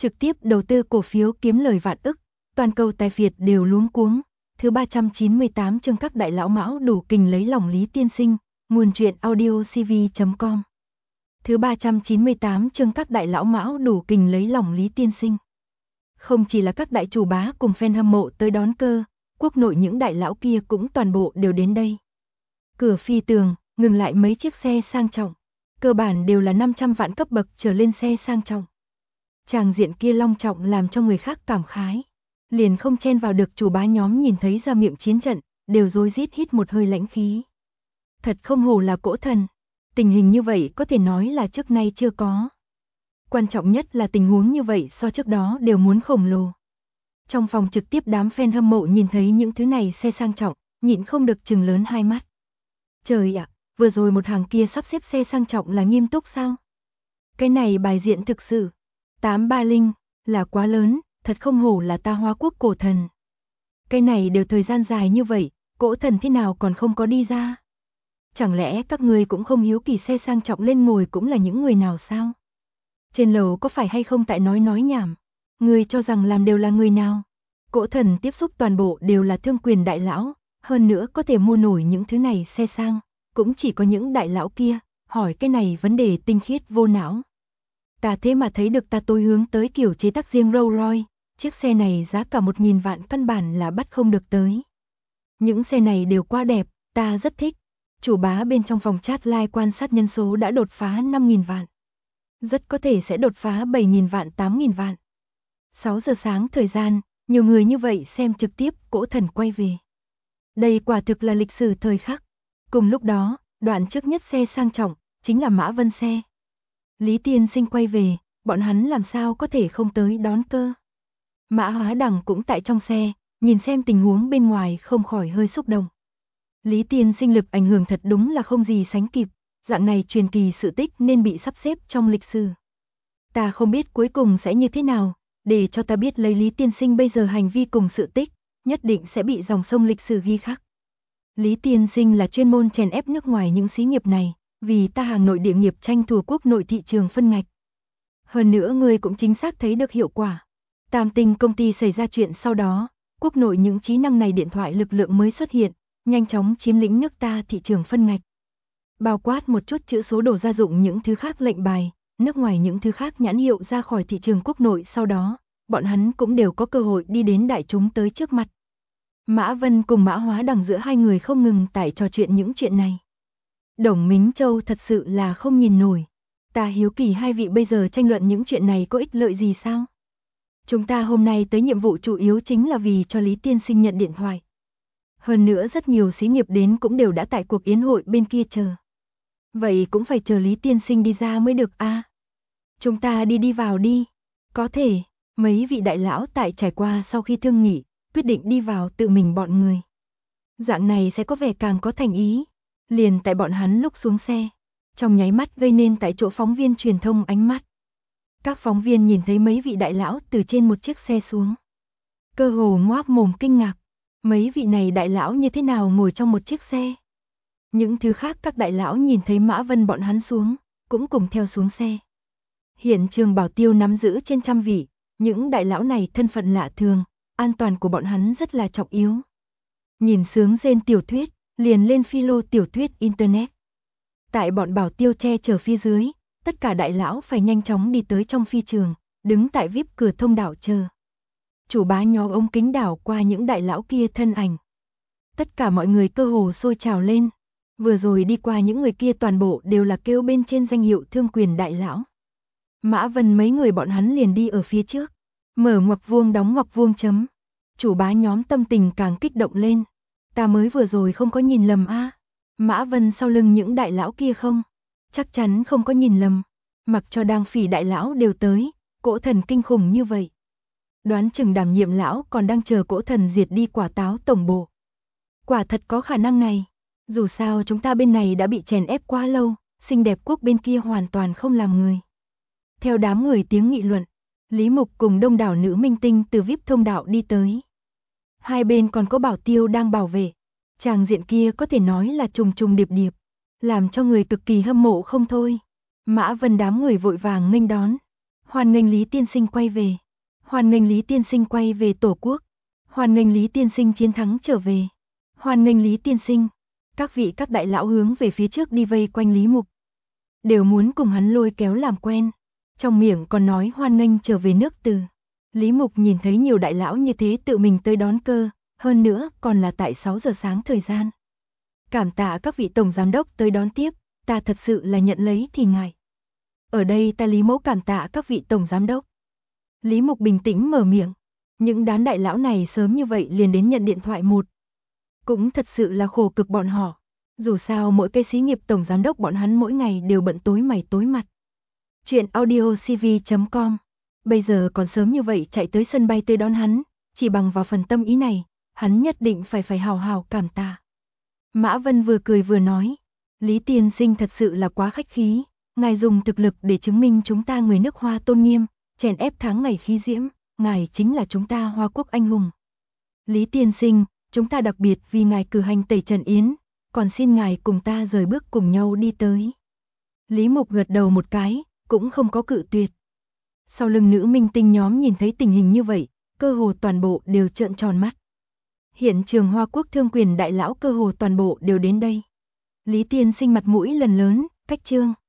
trực tiếp đầu tư cổ phiếu kiếm lời vạn ức, toàn cầu tài phiệt đều luống cuống. Thứ 398 chương các đại lão mão đủ kình lấy lòng Lý Tiên Sinh, nguồn truyện audiocv.com. Thứ 398 chương các đại lão mão đủ kình lấy lòng Lý Tiên Sinh. Không chỉ là các đại chủ bá cùng fan hâm mộ tới đón cơ, quốc nội những đại lão kia cũng toàn bộ đều đến đây. Cửa phi tường, ngừng lại mấy chiếc xe sang trọng, cơ bản đều là 500 vạn cấp bậc trở lên xe sang trọng. Tràng diện kia long trọng làm cho người khác cảm khái. Liền không chen vào được chủ bá nhóm nhìn thấy ra miệng chiến trận, đều rối rít hít một hơi lãnh khí. Thật không hổ là cỗ thần, tình hình như vậy có thể nói là trước nay chưa có. Quan trọng nhất là tình huống như vậy so trước đó đều muốn khổng lồ. Trong phòng trực tiếp đám fan hâm mộ nhìn thấy những thứ này xe sang trọng, nhịn không được trừng lớn hai mắt. Trời ạ, vừa rồi một hàng kia sắp xếp xe sang trọng là nghiêm túc sao? Cái này bài diện thực sự, 830, là quá lớn, thật không hổ là ta Hoa Quốc cổ thần. Cái này đều thời gian dài như vậy, cỗ thần thế nào còn không có đi ra? Chẳng lẽ các người cũng không hiếu kỳ xe sang trọng lên ngồi cũng là những người nào sao? Trên lầu có phải hay không tại nói nhảm? Người cho rằng làm đều là người nào? Cỗ thần tiếp xúc toàn bộ đều là thương quyền đại lão, hơn nữa có thể mua nổi những thứ này xe sang, cũng chỉ có những đại lão kia, hỏi cái này vấn đề tinh khiết vô não. Ta thế mà thấy được ta tôi hướng tới kiểu chế tác riêng Rolls Royce, chiếc xe này giá cả 1.000 vạn căn bản là bắt không được tới. Những xe này đều quá đẹp, ta rất thích. Chủ bá bên trong phòng chat live quan sát nhân số đã đột phá 5.000 vạn. Rất có thể sẽ đột phá 7.000 vạn 8.000 vạn. 6 giờ sáng thời gian, nhiều người như vậy xem trực tiếp cỗ thần quay về. Đây quả thực là lịch sử thời khắc. Cùng lúc đó, đoạn trước nhất xe sang trọng, chính là Mã Vân xe. Lý Tiên Sinh quay về, bọn hắn làm sao có thể không tới đón cơ. Mã Hóa Đằng cũng tại trong xe, nhìn xem tình huống bên ngoài không khỏi hơi xúc động. Lý Tiên Sinh lực ảnh hưởng thật đúng là không gì sánh kịp, dạng này truyền kỳ sự tích nên bị sắp xếp trong lịch sử. Ta không biết cuối cùng sẽ như thế nào, để cho ta biết lấy Lý Tiên Sinh bây giờ hành vi cùng sự tích, nhất định sẽ bị dòng sông lịch sử ghi khắc. Lý Tiên Sinh là chuyên môn chèn ép nước ngoài những xí nghiệp này, vì ta hàng nội địa nghiệp tranh thủ quốc nội thị trường phân ngạch. Hơn nữa người cũng chính xác thấy được hiệu quả. Tam Tinh công ty xảy ra chuyện sau đó, quốc nội những trí năng này điện thoại lực lượng mới xuất hiện, nhanh chóng chiếm lĩnh nước ta thị trường phân ngạch. Bao quát một chút chữ số đồ gia dụng những thứ khác lệnh bài, nước ngoài những thứ khác nhãn hiệu ra khỏi thị trường quốc nội sau đó, bọn hắn cũng đều có cơ hội đi đến đại chúng tới trước mặt. Mã Vân cùng Mã Hóa Đằng giữa hai người không ngừng tại trò chuyện những chuyện này. Đồng Mính Châu thật sự là không nhìn nổi. Ta hiếu kỳ hai vị bây giờ tranh luận những chuyện này có ích lợi gì sao? Chúng ta hôm nay tới nhiệm vụ chủ yếu chính là vì cho Lý Tiên Sinh nhận điện thoại. Hơn nữa rất nhiều xí nghiệp đến cũng đều đã tại cuộc yến hội bên kia chờ. Vậy cũng phải chờ Lý Tiên Sinh đi ra mới được a. Chúng ta đi vào đi. Có thể, mấy vị đại lão tại trải qua sau khi thương nghị, quyết định đi vào tự mình bọn người. Dạng này sẽ có vẻ càng có thành ý. Liền tại bọn hắn lúc xuống xe, trong nháy mắt gây nên tại chỗ phóng viên truyền thông ánh mắt. Các phóng viên nhìn thấy mấy vị đại lão từ trên một chiếc xe xuống. Cơ hồ ngoác mồm kinh ngạc, mấy vị này đại lão như thế nào ngồi trong một chiếc xe. Những thứ khác các đại lão nhìn thấy Mã Vân bọn hắn xuống, cũng cùng theo xuống xe. Hiện trường bảo tiêu nắm giữ trên trăm vị, những đại lão này thân phận lạ thường, an toàn của bọn hắn rất là trọng yếu. Nhìn sướng rên tiểu thuyết, liền lên philo tiểu thuyết internet. Tại bọn bảo tiêu che chở phía dưới, tất cả đại lão phải nhanh chóng đi tới trong phi trường, đứng tại VIP cửa thông đạo chờ. Chủ bá nhó ống kính đảo qua những đại lão kia thân ảnh. Tất cả mọi người cơ hồ sôi trào lên. Vừa rồi đi qua những người kia toàn bộ đều là kêu bên trên danh hiệu thương quyền đại lão. Mã Vân mấy người bọn hắn liền đi ở phía trước. Mở ngoặc vuông đóng ngoặc vuông chấm. Chủ bá nhóm tâm tình càng kích động lên. Ta mới vừa rồi không có nhìn lầm a. Mã Vân sau lưng những đại lão kia không? Chắc chắn không có nhìn lầm. Mặc cho đang phỉ đại lão đều tới, cỗ thần kinh khủng như vậy. Đoán chừng đảm nhiệm lão còn đang chờ cỗ thần diệt đi quả táo tổng bộ. Quả thật có khả năng này. Dù sao chúng ta bên này đã bị chèn ép quá lâu, xinh đẹp quốc bên kia hoàn toàn không làm người. Theo đám người tiếng nghị luận, Lý Mục cùng đông đảo nữ minh tinh từ VIP thông đạo đi tới. Hai bên còn có bảo tiêu đang bảo vệ. Tràng diện kia có thể nói là trùng trùng điệp điệp, làm cho người cực kỳ hâm mộ không thôi. Mã Vân đám người vội vàng nghênh đón. Hoan nghênh Lý tiên sinh quay về. Hoan nghênh Lý tiên sinh quay về Tổ quốc. Hoan nghênh Lý tiên sinh chiến thắng trở về. Hoan nghênh Lý tiên sinh. Các đại lão hướng về phía trước đi vây quanh Lý Mục. Đều muốn cùng hắn lôi kéo làm quen. Trong miệng còn nói hoan nghênh trở về nước Từ. Lý Mục nhìn thấy nhiều đại lão như thế tự mình tới đón cơ, hơn nữa còn là tại 6 giờ sáng thời gian. Cảm tạ các vị tổng giám đốc tới đón tiếp, ta thật sự là nhận lấy thì ngại. Ở đây ta Lý Mẫu cảm tạ các vị tổng giám đốc. Lý Mục bình tĩnh mở miệng, những đám đại lão này sớm như vậy liền đến nhận điện thoại một. Cũng thật sự là khổ cực bọn họ, dù sao mỗi cái xí nghiệp tổng giám đốc bọn hắn mỗi ngày đều bận tối mày tối mặt. Chuyện audiocv.com. Bây giờ còn sớm như vậy chạy tới sân bay tới đón hắn, chỉ bằng vào phần tâm ý này, hắn nhất định phải hào hào cảm tạ. Mã Vân vừa cười vừa nói, Lý tiên sinh thật sự là quá khách khí, ngài dùng thực lực để chứng minh chúng ta người nước Hoa tôn nghiêm, chèn ép tháng ngày khí diễm, ngài chính là chúng ta Hoa quốc anh hùng. Lý tiên sinh, chúng ta đặc biệt vì ngài cử hành tẩy trần yến, còn xin ngài cùng ta rời bước cùng nhau đi tới. Lý Mục gật đầu một cái, cũng không có cự tuyệt. Sau lưng nữ minh tinh nhóm nhìn thấy tình hình như vậy, cơ hồ toàn bộ đều trợn tròn mắt. Hiện trường Hoa quốc thương quyền đại lão cơ hồ toàn bộ đều đến đây. Lý tiên sinh mặt mũi lần lớn, cách trương.